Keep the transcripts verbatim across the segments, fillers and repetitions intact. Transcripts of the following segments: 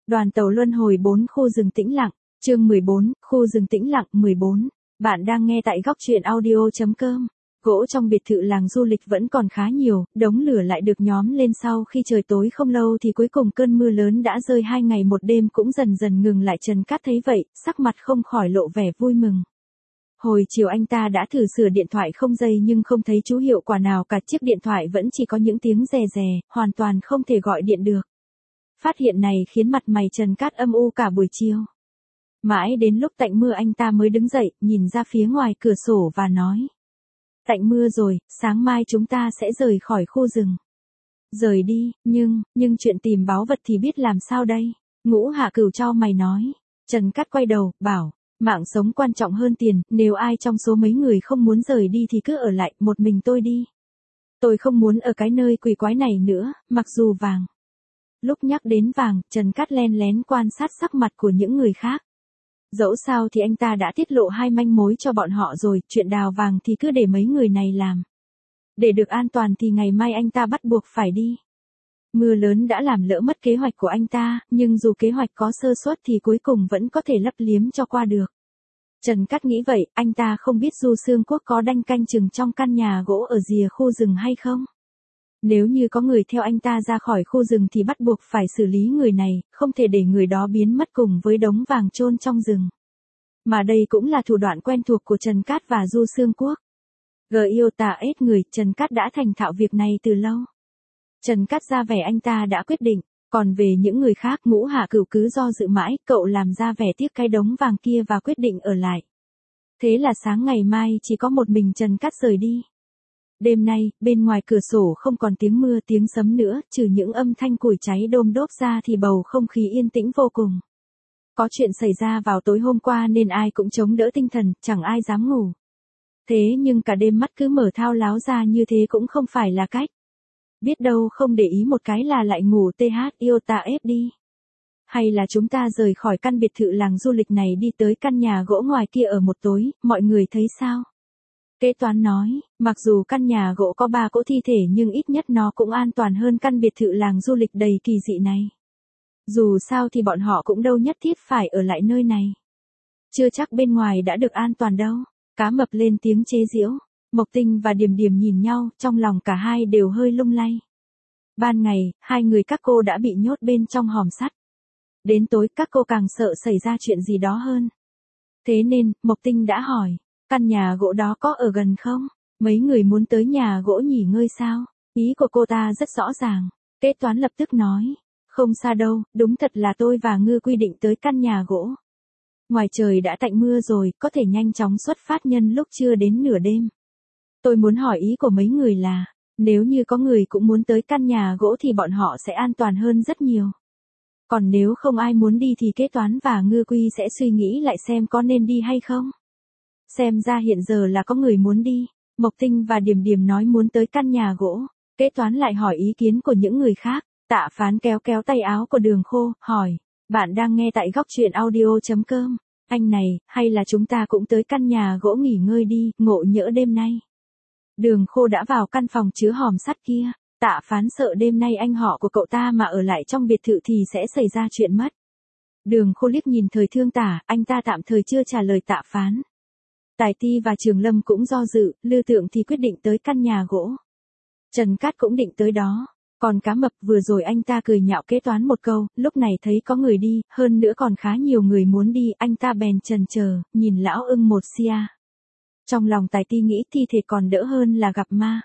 Đoàn tàu luân hồi bốn khu rừng tĩnh lặng, chương mười bốn, khu rừng tĩnh lặng mười bốn. Bạn đang nghe tại góc truyện audio chấm com. Gỗ trong biệt thự làng du lịch vẫn còn khá nhiều, đống lửa lại được nhóm lên sau khi trời tối không lâu thì cuối cùng cơn mưa lớn đã rơi hai ngày một đêm cũng dần dần ngừng lại. Trần Cát thấy vậy, sắc mặt không khỏi lộ vẻ vui mừng. Hồi chiều anh ta đã thử sửa điện thoại không dây nhưng không thấy chú hiệu quả nào cả, chiếc điện thoại vẫn chỉ có những tiếng rè rè, hoàn toàn không thể gọi điện được. Phát hiện này khiến mặt mày Trần Cát âm u cả buổi chiều. Mãi đến lúc tạnh mưa anh ta mới đứng dậy, nhìn ra phía ngoài cửa sổ và nói. Tạnh mưa rồi, sáng mai chúng ta sẽ rời khỏi khu rừng. Rời đi, nhưng, nhưng chuyện tìm báu vật thì biết làm sao đây? Ngũ Hạ Cửu chau mày nói. Trần Cát quay đầu, bảo, mạng sống quan trọng hơn tiền, nếu ai trong số mấy người không muốn rời đi thì cứ ở lại, một mình tôi đi. Tôi không muốn ở cái nơi quỷ quái này nữa, mặc dù vàng. Lúc nhắc đến vàng, Trần Cát len lén quan sát sắc mặt của những người khác. Dẫu sao thì anh ta đã tiết lộ hai manh mối cho bọn họ rồi, chuyện đào vàng thì cứ để mấy người này làm. Để được an toàn thì ngày mai anh ta bắt buộc phải đi. Mưa lớn đã làm lỡ mất kế hoạch của anh ta, nhưng dù kế hoạch có sơ suất thì cuối cùng vẫn có thể lấp liếm cho qua được. Trần Cát nghĩ vậy, anh ta không biết Du Xương Quốc có đanh canh chừng trong căn nhà gỗ ở rìa khu rừng hay không. Nếu như có người theo anh ta ra khỏi khu rừng thì bắt buộc phải xử lý người này, không thể để người đó biến mất cùng với đống vàng chôn trong rừng. Mà đây cũng là thủ đoạn quen thuộc của Trần Cát và Du Xương Quốc. Gờ yêu tà ết người, Trần Cát đã thành thạo việc này từ lâu. Trần Cát ra vẻ anh ta đã quyết định, còn về những người khác Ngũ Hạ Cửu cứ do dự mãi, cậu làm ra vẻ tiếc cái đống vàng kia và quyết định ở lại. Thế là sáng ngày mai chỉ có một mình Trần Cát rời đi. Đêm nay, bên ngoài cửa sổ không còn tiếng mưa tiếng sấm nữa, trừ những âm thanh củi cháy đôm đốp ra thì bầu không khí yên tĩnh vô cùng. Có chuyện xảy ra vào tối hôm qua nên ai cũng chống đỡ tinh thần, chẳng ai dám ngủ. Thế nhưng cả đêm mắt cứ mở thao láo ra như thế cũng không phải là cách. Biết đâu không để ý một cái là lại ngủ th yêu ta ép đi. Hay là chúng ta rời khỏi căn biệt thự làng du lịch này đi tới căn nhà gỗ ngoài kia ở một tối, mọi người thấy sao? Kế toán nói, mặc dù căn nhà gỗ có ba cỗ thi thể nhưng ít nhất nó cũng an toàn hơn căn biệt thự làng du lịch đầy kỳ dị này. Dù sao thì bọn họ cũng đâu nhất thiết phải ở lại nơi này. Chưa chắc bên ngoài đã được an toàn đâu. Cá Mập lên tiếng chế giễu. Mộc Tinh và Điềm Điềm nhìn nhau, trong lòng cả hai đều hơi lung lay. Ban ngày, hai người các cô đã bị nhốt bên trong hòm sắt. Đến tối các cô càng sợ xảy ra chuyện gì đó hơn. Thế nên, Mộc Tinh đã hỏi. Căn nhà gỗ đó có ở gần không? Mấy người muốn tới nhà gỗ nghỉ ngơi sao? Ý của cô ta rất rõ ràng. Kế toán lập tức nói. Không xa đâu, đúng thật là tôi và Ngư quy định tới căn nhà gỗ. Ngoài trời đã tạnh mưa rồi, có thể nhanh chóng xuất phát nhân lúc chưa đến nửa đêm. Tôi muốn hỏi ý của mấy người là, nếu như có người cũng muốn tới căn nhà gỗ thì bọn họ sẽ an toàn hơn rất nhiều. Còn nếu không ai muốn đi thì kế toán và Ngư quy sẽ suy nghĩ lại xem có nên đi hay không. Xem ra hiện giờ là có người muốn đi. Mộc Tinh và Điềm Điềm nói muốn tới căn nhà gỗ. Kế toán lại hỏi ý kiến của những người khác. Tạ Phán kéo kéo tay áo của Đường Khô, hỏi. Bạn đang nghe tại góc truyện audio chấm com. Anh này, hay là chúng ta cũng tới căn nhà gỗ nghỉ ngơi đi, ngộ nhỡ đêm nay. Đường Khô đã vào căn phòng chứa hòm sắt kia. Tạ Phán sợ đêm nay anh họ của cậu ta mà ở lại trong biệt thự thì sẽ xảy ra chuyện mất. Đường Khô liếc nhìn Thời Thương Tả, anh ta tạm thời chưa trả lời Tạ Phán. Tài Ti và Trường Lâm cũng do dự, Lư Tượng thì quyết định tới căn nhà gỗ. Trần Cát cũng định tới đó. Còn Cá Mập vừa rồi anh ta cười nhạo kế toán một câu, lúc này thấy có người đi, hơn nữa còn khá nhiều người muốn đi, anh ta bèn chần chờ, nhìn lão ưng một xia. Trong lòng Tài Ti nghĩ thi thể còn đỡ hơn là gặp ma.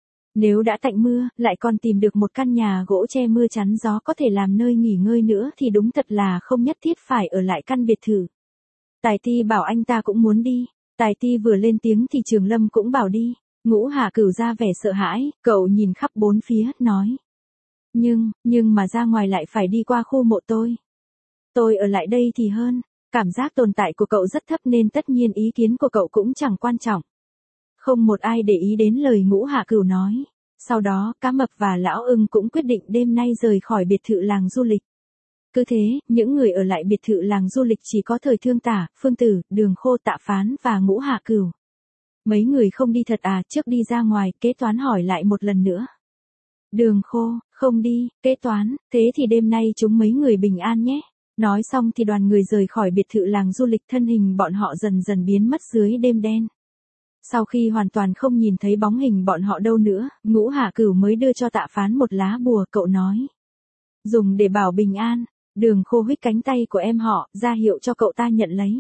Nếu đã tạnh mưa, lại còn tìm được một căn nhà gỗ che mưa chắn gió có thể làm nơi nghỉ ngơi nữa thì đúng thật là không nhất thiết phải ở lại căn biệt thự. Tài Ti bảo anh ta cũng muốn đi. Tài Ti vừa lên tiếng thì Trường Lâm cũng bảo đi. Ngũ Hạ Cửu ra vẻ sợ hãi, cậu nhìn khắp bốn phía, nói. Nhưng, nhưng mà ra ngoài lại phải đi qua khu mộ tôi. Tôi ở lại đây thì hơn. Cảm giác tồn tại của cậu rất thấp nên tất nhiên ý kiến của cậu cũng chẳng quan trọng. Không một ai để ý đến lời Ngũ Hạ Cửu nói. Sau đó, Cá Mập và Lão Ưng cũng quyết định đêm nay rời khỏi biệt thự làng du lịch. Cứ thế, những người ở lại biệt thự làng du lịch chỉ có Thời Thương Tả, Phương Tử, Đường Khô, Tạ Phán và Ngũ Hạ Cửu. Mấy người không đi thật à? Trước đi ra ngoài, kế toán hỏi lại một lần nữa. Đường Khô, không đi, kế toán, thế thì đêm nay chúng mấy người bình an nhé. Nói xong thì đoàn người rời khỏi biệt thự làng du lịch, thân hình bọn họ dần dần biến mất dưới đêm đen. Sau khi hoàn toàn không nhìn thấy bóng hình bọn họ đâu nữa, Ngũ Hạ Cửu mới đưa cho Tạ Phán một lá bùa, cậu nói. Dùng để bảo bình an. Đường Khô huých cánh tay của em họ, ra hiệu cho cậu ta nhận lấy.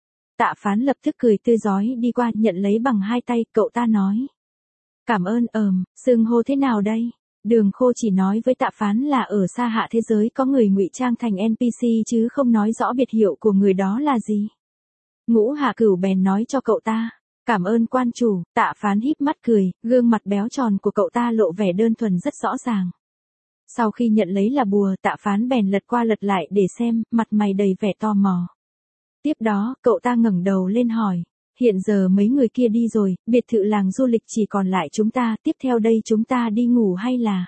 Tạ Phán lập tức cười tươi rói đi qua, nhận lấy bằng hai tay, cậu ta nói. Cảm ơn. Ờm, xưng hô thế nào đây? Đường Khô chỉ nói với Tạ Phán là ở xa hạ thế giới có người ngụy trang thành en pê xê chứ không nói rõ biệt hiệu của người đó là gì. Ngũ Hạ Cửu bèn nói cho cậu ta. Cảm ơn quan chủ. Tạ Phán híp mắt cười, gương mặt béo tròn của cậu ta lộ vẻ đơn thuần rất rõ ràng. Sau khi nhận lấy là bùa, Tạ Phán bèn lật qua lật lại để xem, mặt mày đầy vẻ tò mò. Tiếp đó, cậu ta ngẩng đầu lên hỏi. Hiện giờ mấy người kia đi rồi, biệt thự làng du lịch chỉ còn lại chúng ta, tiếp theo đây chúng ta đi ngủ hay là...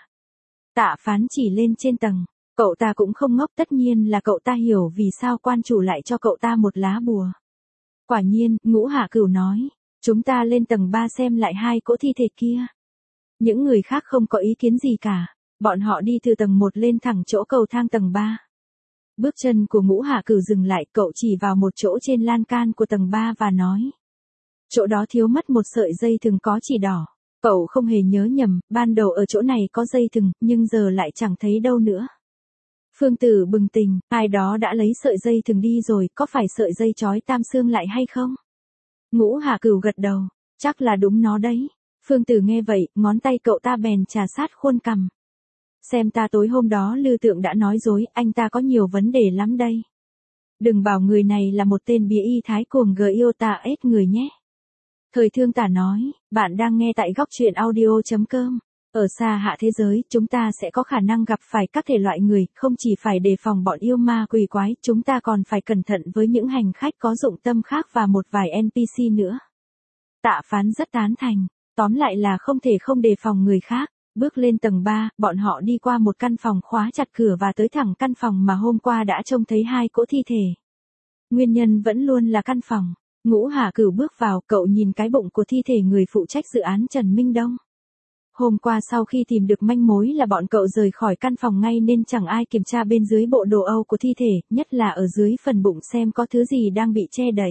Tạ Phán chỉ lên trên tầng. Cậu ta cũng không ngốc, tất nhiên là cậu ta hiểu vì sao quan chủ lại cho cậu ta một lá bùa. Quả nhiên, Ngũ Hạ Cửu nói. Chúng ta lên tầng ba xem lại hai cỗ thi thể kia. Những người khác không có ý kiến gì cả. Bọn họ đi từ tầng một lên thẳng chỗ cầu thang tầng ba. Bước chân của Ngũ Hạ Cửu dừng lại, cậu chỉ vào một chỗ trên lan can của tầng ba và nói. Chỗ đó thiếu mất một sợi dây thừng có chỉ đỏ. Cậu không hề nhớ nhầm, ban đầu ở chỗ này có dây thừng, nhưng giờ lại chẳng thấy đâu nữa. Phương Tử bừng tỉnh, ai đó đã lấy sợi dây thừng đi rồi, có phải sợi dây trói Tam Xương lại hay không? Ngũ Hạ Cửu gật đầu, chắc là đúng nó đấy. Phương Tử nghe vậy, ngón tay cậu ta bèn trà sát khuôn cằm. Xem ta tối hôm đó Lư Tượng đã nói dối, anh ta có nhiều vấn đề lắm đây. Đừng bảo người này là một tên bía y thái cuồng gờ yêu ta ết người nhé. Thời Thương Tả nói, bạn đang nghe tại góc truyện audio chấm com. Ở xa hạ thế giới, chúng ta sẽ có khả năng gặp phải các thể loại người, không chỉ phải đề phòng bọn yêu ma quỷ quái, chúng ta còn phải cẩn thận với những hành khách có dụng tâm khác và một vài en pê xê nữa. Tạ Phán rất tán thành, tóm lại là không thể không đề phòng người khác. Bước lên tầng ba, bọn họ đi qua một căn phòng khóa chặt cửa và tới thẳng căn phòng mà hôm qua đã trông thấy hai cỗ thi thể. Nguyên nhân vẫn luôn là căn phòng. Ngũ Hạ Cửu bước vào, cậu nhìn cái bụng của thi thể người phụ trách dự án Trần Minh Đông. Hôm qua sau khi tìm được manh mối là bọn cậu rời khỏi căn phòng ngay nên chẳng ai kiểm tra bên dưới bộ đồ âu của thi thể, nhất là ở dưới phần bụng xem có thứ gì đang bị che đậy.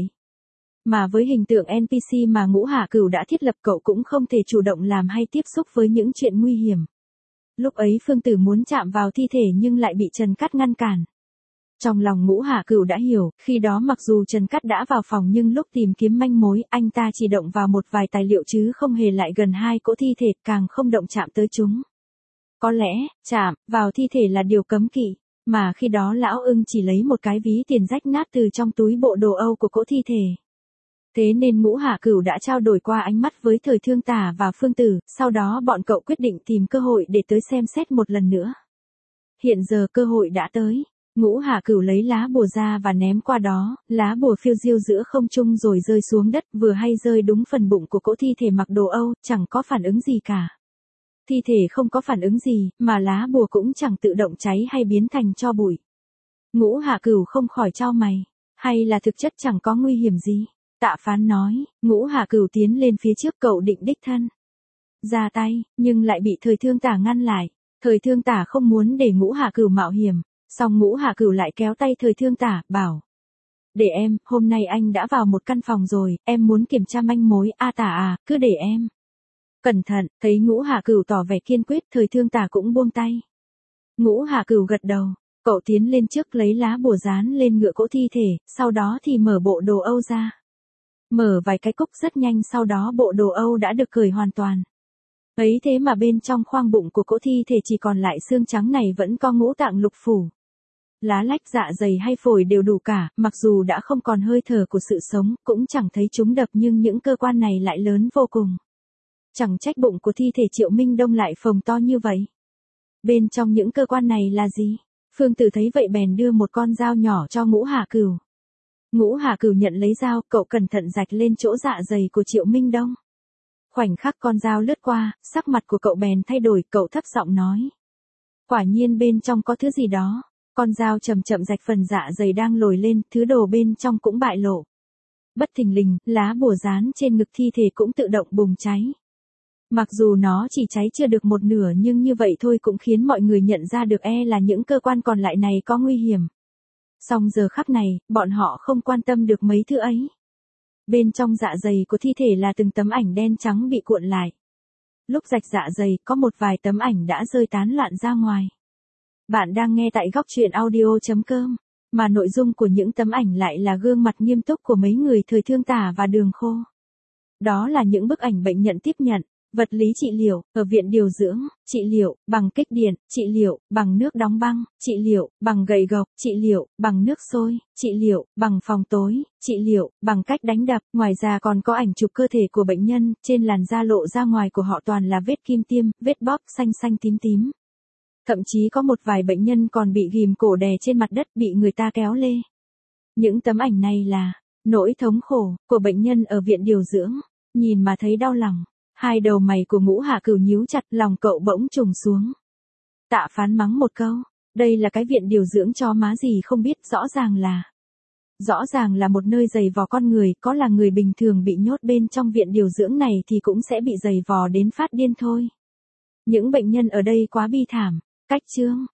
Mà với hình tượng en pê xê mà Ngũ Hạ Cửu đã thiết lập, cậu cũng không thể chủ động làm hay tiếp xúc với những chuyện nguy hiểm. Lúc ấy Phương Tử muốn chạm vào thi thể nhưng lại bị Trần Cát ngăn cản. Trong lòng Ngũ Hạ Cửu đã hiểu, khi đó mặc dù Trần Cát đã vào phòng nhưng lúc tìm kiếm manh mối, anh ta chỉ động vào một vài tài liệu chứ không hề lại gần hai cỗ thi thể, càng không động chạm tới chúng. Có lẽ, chạm vào thi thể là điều cấm kỵ, mà khi đó lão Ưng chỉ lấy một cái ví tiền rách nát từ trong túi bộ đồ âu của cỗ thi thể. Thế nên Ngũ Hạ Cửu đã trao đổi qua ánh mắt với Thời Thương Tả và Phương Tử, sau đó bọn cậu quyết định tìm cơ hội để tới xem xét một lần nữa. Hiện giờ cơ hội đã tới. Ngũ Hạ Cửu lấy lá bùa ra và ném qua đó, lá bùa phiêu diêu giữa không trung rồi rơi xuống đất, vừa hay rơi đúng phần bụng của cỗ thi thể mặc đồ Âu, chẳng có phản ứng gì cả. Thi thể không có phản ứng gì, mà lá bùa cũng chẳng tự động cháy hay biến thành tro bụi. Ngũ Hạ Cửu không khỏi chau mày, hay là thực chất chẳng có nguy hiểm gì? Tạ Phán nói, Ngũ Hạ Cửu tiến lên phía trước, cậu định đích thân ra tay, nhưng lại bị Thời Thương Tả ngăn lại. Thời Thương Tả không muốn để Ngũ Hạ Cửu mạo hiểm. Xong Ngũ Hạ Cửu lại kéo tay Thời Thương Tả, bảo. Để em, hôm nay anh đã vào một căn phòng rồi, em muốn kiểm tra manh mối, a Tả à, cứ để em. Cẩn thận, thấy Ngũ Hạ Cửu tỏ vẻ kiên quyết, Thời Thương Tả cũng buông tay. Ngũ Hạ Cửu gật đầu, cậu tiến lên trước lấy lá bùa dán lên ngựa cỗ thi thể, sau đó thì mở bộ đồ Âu ra. Mở vài cái cúc rất nhanh, sau đó bộ đồ Âu đã được cởi hoàn toàn. Ấy thế mà bên trong khoang bụng của cỗ thi thể chỉ còn lại xương trắng này vẫn có ngũ tạng lục phủ. Lá lách, dạ dày hay phổi đều đủ cả, mặc dù đã không còn hơi thở của sự sống, cũng chẳng thấy chúng đập nhưng những cơ quan này lại lớn vô cùng. Chẳng trách bụng của thi thể Triệu Minh Đông lại phồng to như vậy. Bên trong những cơ quan này là gì? Phương Tử thấy vậy bèn đưa một con dao nhỏ cho Ngũ Hạ Cửu. Ngũ Hạ Cửu nhận lấy dao, cậu cẩn thận rạch lên chỗ dạ dày của Triệu Minh Đông. Khoảnh khắc con dao lướt qua, sắc mặt của cậu bèn thay đổi, cậu thấp giọng nói. Quả nhiên bên trong có thứ gì đó. Con dao chậm chậm rạch phần dạ dày đang lồi lên, thứ đồ bên trong cũng bại lộ. Bất thình lình, lá bùa dán trên ngực thi thể cũng tự động bùng cháy. Mặc dù nó chỉ cháy chưa được một nửa nhưng như vậy thôi cũng khiến mọi người nhận ra được e là những cơ quan còn lại này có nguy hiểm. Song giờ khắc này, bọn họ không quan tâm được mấy thứ ấy. Bên trong dạ dày của thi thể là từng tấm ảnh đen trắng bị cuộn lại. Lúc rạch dạ dày, có một vài tấm ảnh đã rơi tán loạn ra ngoài. Bạn đang nghe tại góc truyện audio.com, mà nội dung của những tấm ảnh lại là gương mặt nghiêm túc của mấy người thời Thương Tả và Đường Khô. Đó là những bức ảnh bệnh nhân tiếp nhận, vật lý trị liệu, ở viện điều dưỡng, trị liệu, bằng kích điện, trị liệu, bằng nước đóng băng, trị liệu, bằng gậy gộc, trị liệu, bằng nước sôi, trị liệu, bằng phòng tối, trị liệu, bằng cách đánh đập. Ngoài ra còn có ảnh chụp cơ thể của bệnh nhân, trên làn da lộ ra ngoài của họ toàn là vết kim tiêm, vết bóp xanh xanh tím tím. Thậm chí có một vài bệnh nhân còn bị ghim cổ đè trên mặt đất bị người ta kéo lê. Những tấm ảnh này là nỗi thống khổ của bệnh nhân ở viện điều dưỡng, nhìn mà thấy đau lòng. Hai đầu mày của Ngũ Hạ Cửu nhíu chặt, lòng cậu bỗng trùng xuống. Tạ Phán mắng một câu, đây là cái viện điều dưỡng cho má gì không biết, rõ ràng là Rõ ràng là một nơi giày vò con người, có là người bình thường bị nhốt bên trong viện điều dưỡng này thì cũng sẽ bị giày vò đến phát điên thôi. Những bệnh nhân ở đây quá bi thảm. Cách chương